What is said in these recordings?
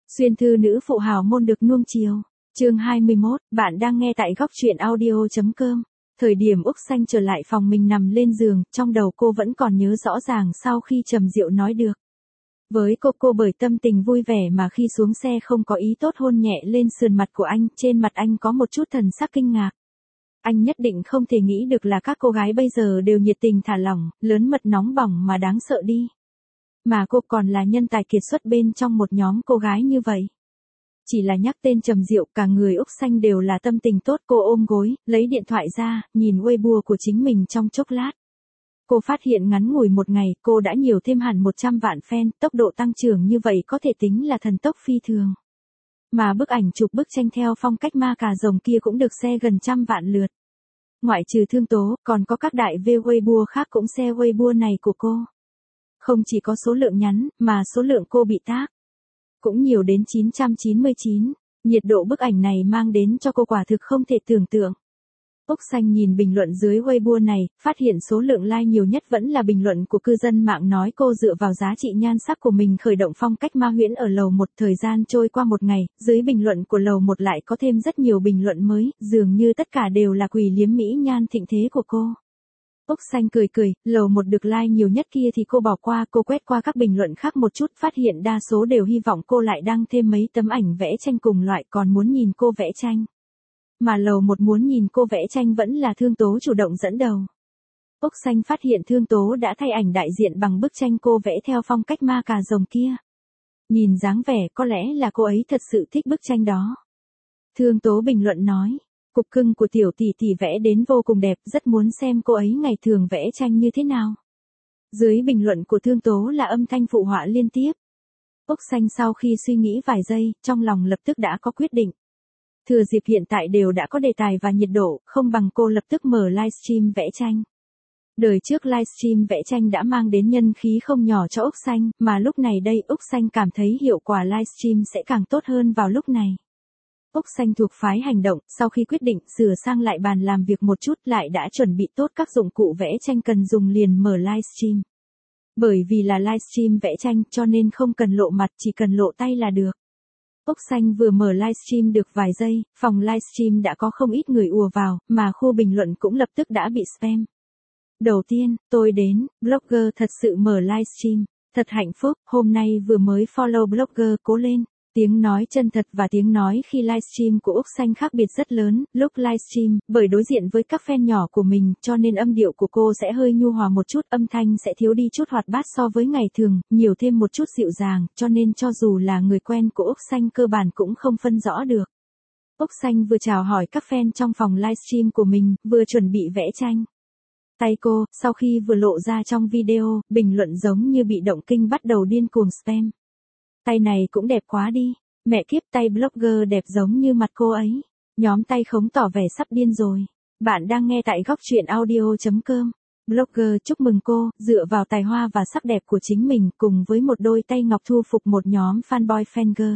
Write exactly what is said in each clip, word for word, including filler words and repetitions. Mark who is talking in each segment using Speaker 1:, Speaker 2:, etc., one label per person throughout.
Speaker 1: Xuyên thư nữ phụ hào môn được nuông chiều. Chương hai mươi mốt, bạn đang nghe tại góc truyện audio chấm com. Thời điểm Úc Xanh trở lại phòng mình nằm lên giường, trong đầu cô vẫn còn nhớ rõ ràng sau khi Trầm Diệu nói được. Với cô cô bởi tâm tình vui vẻ mà khi xuống xe không có ý tốt hôn nhẹ lên sườn mặt của anh, trên mặt anh có một chút thần sắc kinh ngạc. Anh nhất định không thể nghĩ được là các cô gái bây giờ đều nhiệt tình thả lỏng, lớn mật nóng bỏng mà đáng sợ đi. Mà cô còn là nhân tài kiệt xuất bên trong một nhóm cô gái như vậy. Chỉ là nhắc tên Trầm Diệu, cả người Úc Xanh đều là tâm tình tốt. Cô ôm gối, lấy điện thoại ra, nhìn Weibo của chính mình trong chốc lát. Cô phát hiện ngắn ngủi một ngày, cô đã nhiều thêm hẳn một trăm vạn fan, tốc độ tăng trưởng như vậy có thể tính là thần tốc phi thường. Mà bức ảnh chụp bức tranh theo phong cách ma cà rồng kia cũng được share gần trăm vạn lượt. Ngoại trừ Thương Tố, còn có các đại V Weibo khác cũng share Weibo này của cô. Không chỉ có số lượng nhắn, mà số lượng cô bị tag cũng nhiều đến chín trăm chín mươi chín. Nhiệt độ bức ảnh này mang đến cho cô quả thực không thể tưởng tượng. Úc Xanh nhìn bình luận dưới Weibo này, phát hiện số lượng like nhiều nhất vẫn là bình luận của cư dân mạng nói cô dựa vào giá trị nhan sắc của mình khởi động phong cách ma huyễn ở lầu một. Thời gian trôi qua một ngày, dưới bình luận của lầu một lại có thêm rất nhiều bình luận mới, dường như tất cả đều là quỳ liếm mỹ nhan thịnh thế của cô. Úc Xanh cười cười, lầu một được like nhiều nhất kia thì cô bỏ qua, cô quét qua các bình luận khác một chút, phát hiện đa số đều hy vọng cô lại đăng thêm mấy tấm ảnh vẽ tranh cùng loại, còn muốn nhìn cô vẽ tranh. Mà lầu một muốn nhìn cô vẽ tranh vẫn là Thương Tố chủ động dẫn đầu. Úc Xanh phát hiện Thương Tố đã thay ảnh đại diện bằng bức tranh cô vẽ theo phong cách ma cà rồng kia. Nhìn dáng vẻ có lẽ là cô ấy thật sự thích bức tranh đó. Thương Tố bình luận nói. Cục cưng của tiểu tỷ tỷ vẽ đến vô cùng đẹp, rất muốn xem cô ấy ngày thường vẽ tranh như thế nào. Dưới bình luận của Thương Tố là âm thanh phụ họa liên tiếp. Úc Xanh sau khi suy nghĩ vài giây, trong lòng lập tức đã có quyết định. Thừa dịp hiện tại đều đã có đề tài và nhiệt độ, không bằng cô lập tức mở livestream vẽ tranh. Đời trước livestream vẽ tranh đã mang đến nhân khí không nhỏ cho Úc Xanh, mà lúc này đây Úc Xanh cảm thấy hiệu quả livestream sẽ càng tốt hơn vào lúc này. Úc Xanh thuộc phái hành động, sau khi quyết định sửa sang lại bàn làm việc một chút lại đã chuẩn bị tốt các dụng cụ vẽ tranh cần dùng liền mở livestream. Bởi vì là livestream vẽ tranh cho nên không cần lộ mặt, chỉ cần lộ tay là được. Úc Xanh vừa mở livestream được vài giây, phòng livestream đã có không ít người ùa vào, mà khu bình luận cũng lập tức đã bị spam. Đầu tiên, tôi đến, blogger thật sự mở livestream, thật hạnh phúc, hôm nay vừa mới follow blogger, cố lên. Tiếng nói chân thật và tiếng nói khi livestream của Úc Xanh khác biệt rất lớn, lúc livestream, bởi đối diện với các fan nhỏ của mình, cho nên âm điệu của cô sẽ hơi nhu hòa một chút, âm thanh sẽ thiếu đi chút hoạt bát so với ngày thường, nhiều thêm một chút dịu dàng, cho nên cho dù là người quen của Úc Xanh cơ bản cũng không phân rõ được. Úc Xanh vừa chào hỏi các fan trong phòng livestream của mình, vừa chuẩn bị vẽ tranh. Tay cô, sau khi vừa lộ ra trong video, bình luận giống như bị động kinh bắt đầu điên cuồng spam. Tay này cũng đẹp quá đi, mẹ kiếp tay blogger đẹp giống như mặt cô ấy. Nhóm tay khống tỏ vẻ sắp điên rồi. Bạn đang nghe tại góc truyện audio chấm com. Blogger chúc mừng cô, dựa vào tài hoa và sắc đẹp của chính mình cùng với một đôi tay ngọc thu phục một nhóm fanboy fangirl.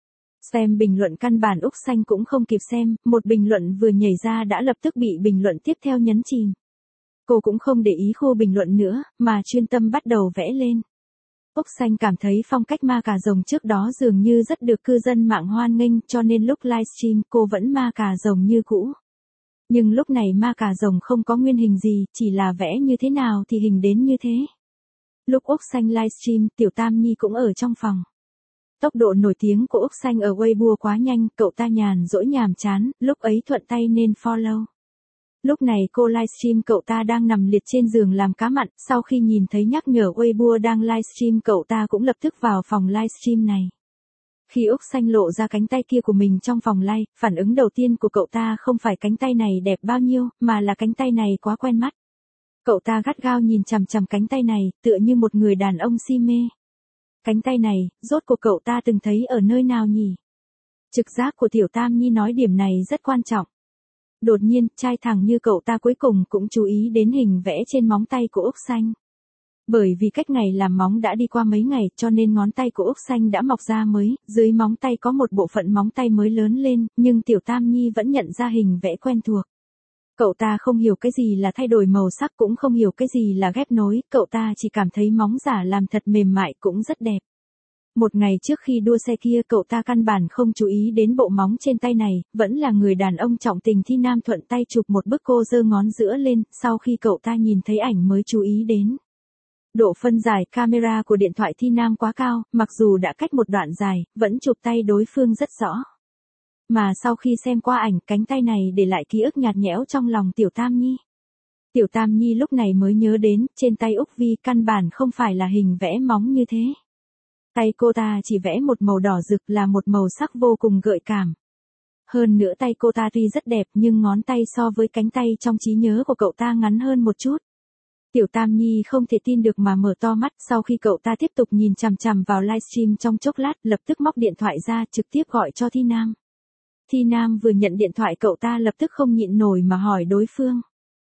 Speaker 1: Xem bình luận căn bản Úc Xanh cũng không kịp xem, một bình luận vừa nhảy ra đã lập tức bị bình luận tiếp theo nhấn chìm. Cô cũng không để ý khu bình luận nữa, mà chuyên tâm bắt đầu vẽ lên. Úc Xanh cảm thấy phong cách ma cà rồng trước đó dường như rất được cư dân mạng hoan nghênh, cho nên lúc livestream cô vẫn ma cà rồng như cũ. Nhưng lúc này ma cà rồng không có nguyên hình gì, chỉ là vẽ như thế nào thì hình đến như thế. Lúc Úc Xanh livestream, Tiểu Tam Nhi cũng ở trong phòng. Tốc độ nổi tiếng của Úc Xanh ở Weibo quá nhanh, cậu ta nhàn rỗi nhàm chán, lúc ấy thuận tay nên follow. Lúc này cô livestream cậu ta đang nằm liệt trên giường làm cá mặn, sau khi nhìn thấy nhắc nhở Weibo đang livestream cậu ta cũng lập tức vào phòng livestream này. Khi Úc Xanh lộ ra cánh tay kia của mình trong phòng live, phản ứng đầu tiên của cậu ta không phải cánh tay này đẹp bao nhiêu, mà là cánh tay này quá quen mắt. Cậu ta gắt gao nhìn chằm chằm cánh tay này, tựa như một người đàn ông si mê. Cánh tay này, rốt cuộc cậu ta từng thấy ở nơi nào nhỉ? Trực giác của Tiểu Tam Nhi nói điểm này rất quan trọng. Đột nhiên, trai thẳng như cậu ta cuối cùng cũng chú ý đến hình vẽ trên móng tay của Úc Xanh. Bởi vì cách ngày làm móng đã đi qua mấy ngày cho nên ngón tay của Úc Xanh đã mọc ra mới, dưới móng tay có một bộ phận móng tay mới lớn lên, nhưng Tiểu Tam Nhi vẫn nhận ra hình vẽ quen thuộc. Cậu ta không hiểu cái gì là thay đổi màu sắc cũng không hiểu cái gì là ghép nối, cậu ta chỉ cảm thấy móng giả làm thật mềm mại cũng rất đẹp. Một ngày trước khi đua xe kia cậu ta căn bản không chú ý đến bộ móng trên tay này, vẫn là người đàn ông trọng tình Thi Nam thuận tay chụp một bức cô giơ ngón giữa lên, sau khi cậu ta nhìn thấy ảnh mới chú ý đến. Độ phân giải camera của điện thoại Thi Nam quá cao, mặc dù đã cách một đoạn dài, vẫn chụp tay đối phương rất rõ. Mà sau khi xem qua ảnh, cánh tay này để lại ký ức nhạt nhẽo trong lòng Tiểu Tam Nhi. Tiểu Tam Nhi lúc này mới nhớ đến, trên tay Úc Vi căn bản không phải là hình vẽ móng như thế. Tay cô ta chỉ vẽ một màu đỏ rực là một màu sắc vô cùng gợi cảm. Hơn nữa tay cô ta tuy rất đẹp nhưng ngón tay so với cánh tay trong trí nhớ của cậu ta ngắn hơn một chút. Tiểu Tam Nhi không thể tin được mà mở to mắt, sau khi cậu ta tiếp tục nhìn chằm chằm vào livestream trong chốc lát, lập tức móc điện thoại ra trực tiếp gọi cho Thi Nam. Thi Nam vừa nhận điện thoại cậu ta lập tức không nhịn nổi mà hỏi đối phương.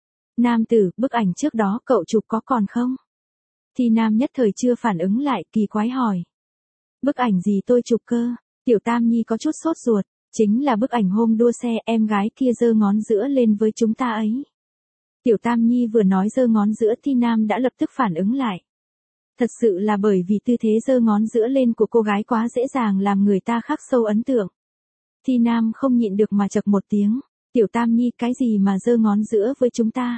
Speaker 1: Nam tử, bức ảnh trước đó cậu chụp có còn không? Thi Nam nhất thời chưa phản ứng lại, kỳ quái hỏi. Bức ảnh gì tôi chụp cơ? Tiểu Tam Nhi có chút sốt ruột, chính là bức ảnh hôm đua xe em gái kia giơ ngón giữa lên với chúng ta ấy. Tiểu Tam Nhi vừa nói giơ ngón giữa Thi Nam đã lập tức phản ứng lại. Thật sự là bởi vì tư thế giơ ngón giữa lên của cô gái quá dễ dàng làm người ta khắc sâu ấn tượng. Thi Nam không nhịn được mà chậc một tiếng, Tiểu Tam Nhi cái gì mà giơ ngón giữa với chúng ta?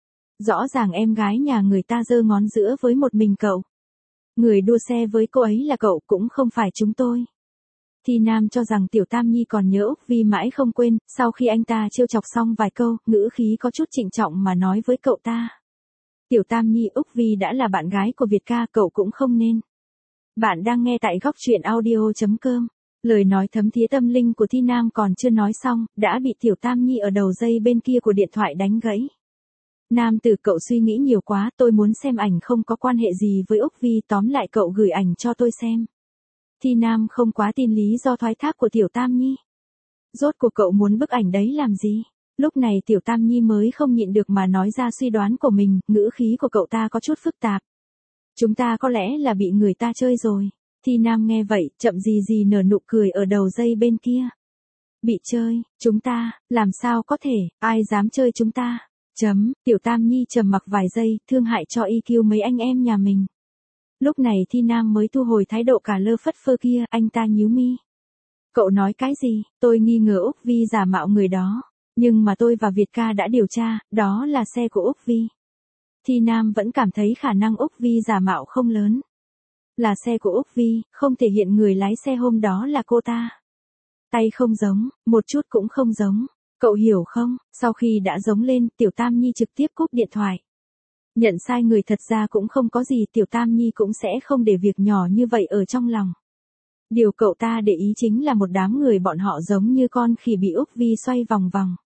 Speaker 1: Rõ ràng em gái nhà người ta giơ ngón giữa với một mình cậu. Người đua xe với cô ấy là cậu cũng không phải chúng tôi. Thi Nam cho rằng Tiểu Tam Nhi còn nhớ Úc Vi mãi không quên, sau khi anh ta trêu chọc xong vài câu, ngữ khí có chút trịnh trọng mà nói với cậu ta. Tiểu Tam Nhi, Úc Vi đã là bạn gái của Việt ca, cậu cũng không nên. Bạn đang nghe tại góc truyện audio chấm com. Lời nói thấm thía tâm linh của Thi Nam còn chưa nói xong, đã bị Tiểu Tam Nhi ở đầu dây bên kia của điện thoại đánh gãy. Nam tử, cậu suy nghĩ nhiều quá, tôi muốn xem ảnh không có quan hệ gì với Úc Vi, tóm lại cậu gửi ảnh cho tôi xem. Thi Nam không quá tin lý do thoái thác của Tiểu Tam Nhi. Rốt cuộc cậu muốn bức ảnh đấy làm gì? Lúc này Tiểu Tam Nhi mới không nhịn được mà nói ra suy đoán của mình, ngữ khí của cậu ta có chút phức tạp. Chúng ta có lẽ là bị người ta chơi rồi. Thi Nam nghe vậy, chậm gì gì nở nụ cười ở đầu dây bên kia. Bị chơi, chúng ta, làm sao có thể, ai dám chơi chúng ta? Chấm, Tiểu Tam Nhi trầm mặc vài giây, thương hại cho i kiu mấy anh em nhà mình. Lúc này Thi Nam mới thu hồi thái độ cả lơ phất phơ kia, anh ta nhíu mi. Cậu nói cái gì? Tôi nghi ngờ Úc Vi giả mạo người đó. Nhưng mà tôi và Việt ca đã điều tra, đó là xe của Úc Vi. Thi Nam vẫn cảm thấy khả năng Úc Vi giả mạo không lớn. Là xe của Úc Vi, không thể hiện người lái xe hôm đó là cô ta. Tay không giống, một chút cũng không giống. Cậu hiểu không? Sau khi đã giống lên, Tiểu Tam Nhi trực tiếp cúp điện thoại. Nhận sai người thật ra cũng không có gì, Tiểu Tam Nhi cũng sẽ không để việc nhỏ như vậy ở trong lòng. Điều cậu ta để ý chính là một đám người bọn họ giống như con khỉ bị Úc Vi xoay vòng vòng.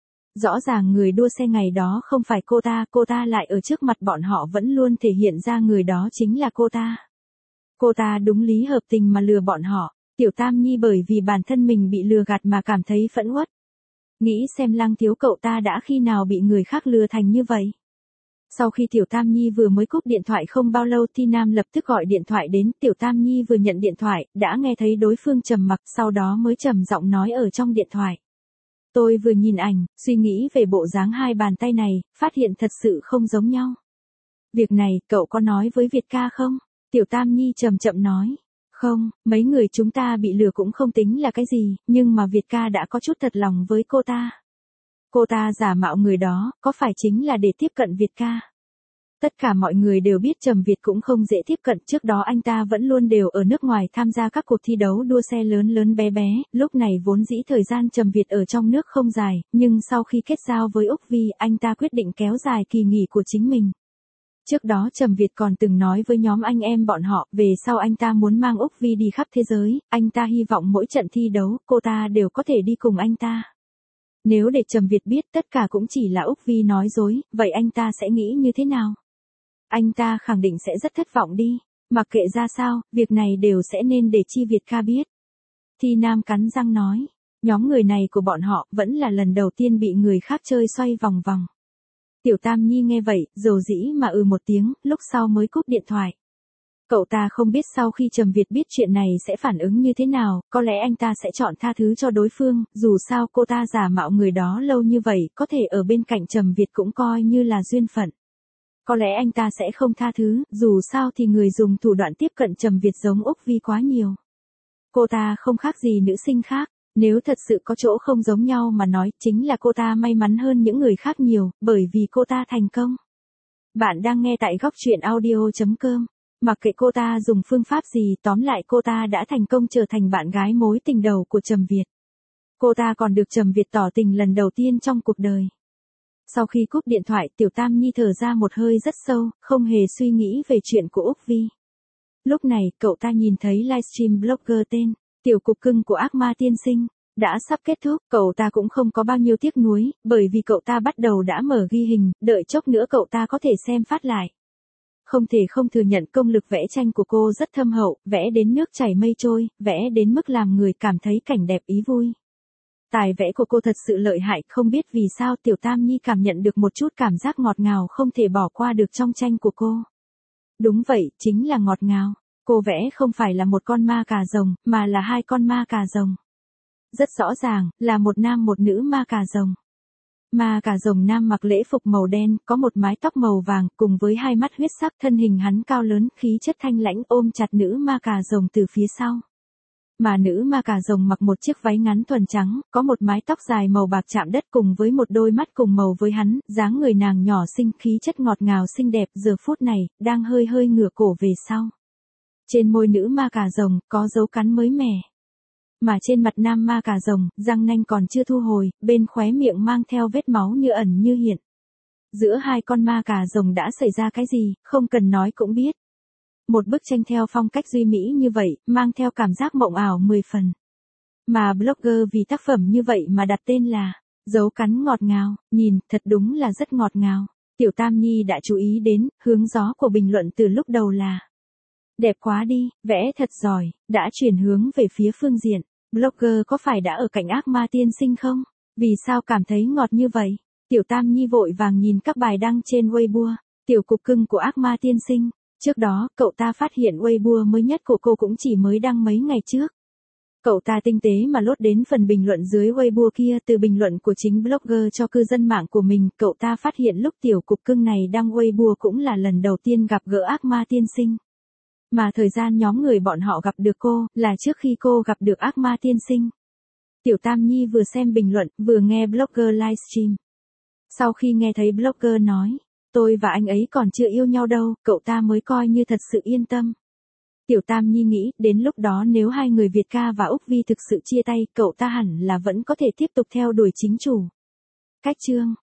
Speaker 1: Rõ ràng người đua xe ngày đó không phải cô ta, cô ta lại ở trước mặt bọn họ vẫn luôn thể hiện ra người đó chính là cô ta. Cô ta đúng lý hợp tình mà lừa bọn họ. Tiểu Tam Nhi bởi vì bản thân mình bị lừa gạt mà cảm thấy phẫn uất. Nghĩ xem Lăng thiếu cậu ta đã khi nào bị người khác lừa thành như vậy. Sau khi Tiểu Tam Nhi vừa mới cúp điện thoại không bao lâu, Thi Nam lập tức gọi điện thoại đến. Tiểu Tam Nhi vừa nhận điện thoại, đã nghe thấy đối phương trầm mặc, sau đó mới trầm giọng nói ở trong điện thoại. Tôi vừa nhìn ảnh, suy nghĩ về bộ dáng hai bàn tay này, phát hiện thật sự không giống nhau. Việc này, cậu có nói với Việt ca không? Tiểu Tam Nhi chậm chậm nói. Không, mấy người chúng ta bị lừa cũng không tính là cái gì, nhưng mà Việt ca đã có chút thật lòng với cô ta. Cô ta giả mạo người đó, có phải chính là để tiếp cận Việt ca? Tất cả mọi người đều biết Trầm Việt cũng không dễ tiếp cận, trước đó anh ta vẫn luôn đều ở nước ngoài tham gia các cuộc thi đấu đua xe lớn lớn bé bé, lúc này vốn dĩ thời gian Trầm Việt ở trong nước không dài, nhưng sau khi kết giao với Úc Vi, anh ta quyết định kéo dài kỳ nghỉ của chính mình. Trước đó Trầm Việt còn từng nói với nhóm anh em bọn họ, về sau anh ta muốn mang Úc Vi đi khắp thế giới, anh ta hy vọng mỗi trận thi đấu, cô ta đều có thể đi cùng anh ta. Nếu để Trầm Việt biết tất cả cũng chỉ là Úc Vi nói dối, vậy anh ta sẽ nghĩ như thế nào? Anh ta khẳng định sẽ rất thất vọng đi. Mặc kệ ra sao, việc này đều sẽ nên để chi Việt ca biết. Thi Nam cắn răng nói. Nhóm người này của bọn họ vẫn là lần đầu tiên bị người khác chơi xoay vòng vòng. Tiểu Tam Nhi nghe vậy, dầu dĩ mà ừ một tiếng, lúc sau mới cúp điện thoại. Cậu ta không biết sau khi Trầm Việt biết chuyện này sẽ phản ứng như thế nào, có lẽ anh ta sẽ chọn tha thứ cho đối phương, dù sao cô ta giả mạo người đó lâu như vậy, có thể ở bên cạnh Trầm Việt cũng coi như là duyên phận. Có lẽ anh ta sẽ không tha thứ, dù sao thì người dùng thủ đoạn tiếp cận Trầm Việt giống Úc Vi quá nhiều. Cô ta không khác gì nữ sinh khác, nếu thật sự có chỗ không giống nhau mà nói, chính là cô ta may mắn hơn những người khác nhiều, bởi vì cô ta thành công. Bạn đang nghe tại góc truyện audio chấm com. Mặc kệ cô ta dùng phương pháp gì, tóm lại cô ta đã thành công trở thành bạn gái mối tình đầu của Trầm Việt. Cô ta còn được Trầm Việt tỏ tình lần đầu tiên trong cuộc đời. Sau khi cúp điện thoại, Tiểu Tam Nhi thở ra một hơi rất sâu, không hề suy nghĩ về chuyện của Úc Vi. Lúc này, cậu ta nhìn thấy livestream blogger tên Tiểu Cục Cưng của Ác Ma Tiên Sinh đã sắp kết thúc, cậu ta cũng không có bao nhiêu tiếc nuối, bởi vì cậu ta bắt đầu đã mở ghi hình, đợi chốc nữa cậu ta có thể xem phát lại. Không thể không thừa nhận công lực vẽ tranh của cô rất thâm hậu, vẽ đến nước chảy mây trôi, vẽ đến mức làm người cảm thấy cảnh đẹp ý vui. Tài vẽ của cô thật sự lợi hại, không biết vì sao Tiểu Tam Nhi cảm nhận được một chút cảm giác ngọt ngào không thể bỏ qua được trong tranh của cô. Đúng vậy, chính là ngọt ngào. Cô vẽ không phải là một con ma cà rồng, mà là hai con ma cà rồng. Rất rõ ràng, là một nam một nữ ma cà rồng. Ma cà rồng nam mặc lễ phục màu đen, có một mái tóc màu vàng, cùng với hai mắt huyết sắc, thân hình hắn cao lớn, khí chất thanh lãnh, ôm chặt nữ ma cà rồng từ phía sau. Mà nữ ma cà rồng mặc một chiếc váy ngắn thuần trắng, có một mái tóc dài màu bạc chạm đất cùng với một đôi mắt cùng màu với hắn, dáng người nàng nhỏ xinh, khí chất ngọt ngào xinh đẹp, giờ phút này, đang hơi hơi ngửa cổ về sau. Trên môi nữ ma cà rồng, có dấu cắn mới mẻ. Mà trên mặt nam ma cà rồng, răng nanh còn chưa thu hồi, bên khóe miệng mang theo vết máu như ẩn như hiện. Giữa hai con ma cà rồng đã xảy ra cái gì, không cần nói cũng biết. Một bức tranh theo phong cách duy mỹ như vậy, mang theo cảm giác mộng ảo mười phần. Mà blogger vì tác phẩm như vậy mà đặt tên là Dấu Cắn Ngọt Ngào, nhìn, thật đúng là rất ngọt ngào. Tiểu Tam Nhi đã chú ý đến, hướng gió của bình luận từ lúc đầu là đẹp quá đi, vẽ thật giỏi, đã chuyển hướng về phía phương diện. Blogger có phải đã ở cạnh Ác Ma Tiên Sinh không? Vì sao cảm thấy ngọt như vậy? Tiểu Tam Nhi vội vàng nhìn các bài đăng trên Weibo, Tiểu Cục Cưng của Ác Ma Tiên Sinh. Trước đó, cậu ta phát hiện Weibo mới nhất của cô cũng chỉ mới đăng mấy ngày trước. Cậu ta tinh tế mà lốt đến phần bình luận dưới Weibo kia, từ bình luận của chính blogger cho cư dân mạng của mình, cậu ta phát hiện lúc Tiểu Cục Cưng này đăng Weibo cũng là lần đầu tiên gặp gỡ Ác Ma Tiên Sinh. Mà thời gian nhóm người bọn họ gặp được cô, là trước khi cô gặp được Ác Ma Tiên Sinh. Tiểu Tam Nhi vừa xem bình luận, vừa nghe blogger livestream. Sau khi nghe thấy blogger nói, tôi và anh ấy còn chưa yêu nhau đâu, cậu ta mới coi như thật sự yên tâm. Tiểu Tam Nhi nghĩ, đến lúc đó nếu hai người Việt Ca và Úc Vi thực sự chia tay, cậu ta hẳn là vẫn có thể tiếp tục theo đuổi chính chủ. Cách chương